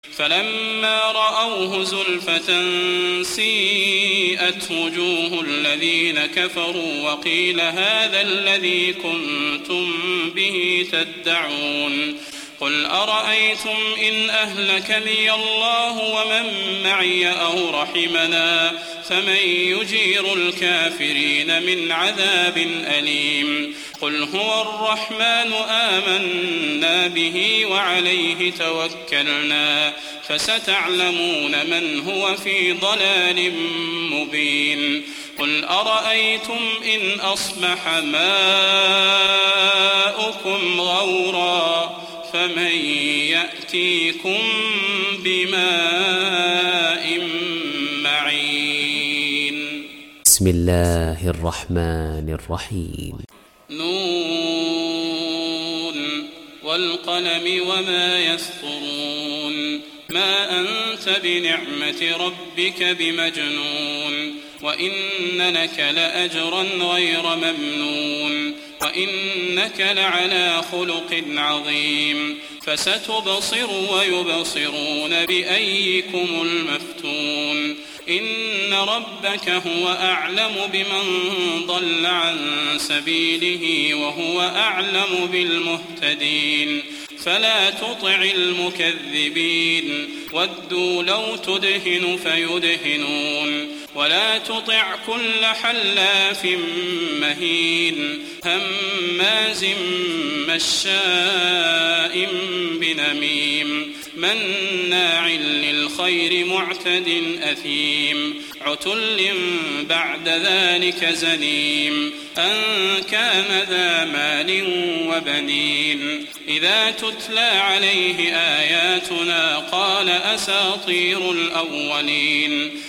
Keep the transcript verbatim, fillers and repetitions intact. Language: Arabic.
فلما رأوه زلفة سيئت وجوه الذين كفروا وقيل هذا الذي كنتم به تدعون قل أرأيتم إن أهلكني الله ومن معي أو رحمنا فمن يجير الكافرين من عذاب أليم قل هو الرحمن آمنا به وعليه توكلنا فستعلمون من هو في ضلال مبين قل أرأيتم إن أصبح ماؤكم غورا فمن يأتيكم بماء معين. بسم الله الرحمن الرحيم. نون والقلم وما يسطرون ما أنت بنعمة ربك بمجنون وإن لك لأجرا غير ممنون وإنك لعلى خلق عظيم فستبصر ويبصرون بأيكم المفتون إن ربك هو أعلم بمن ضل عن سبيله وهو أعلم بالمهتدين فلا تطع المكذبين ودوا لو تدهن فيدهنون ولا تطع كل حلاف مهين هماز مشاء بنميم مناع للخير معتد أثيم عتل بعد ذلك زنيم أن كان ذا مال وبنين إذا تتلى عليه آياتنا قال أساطير الأولين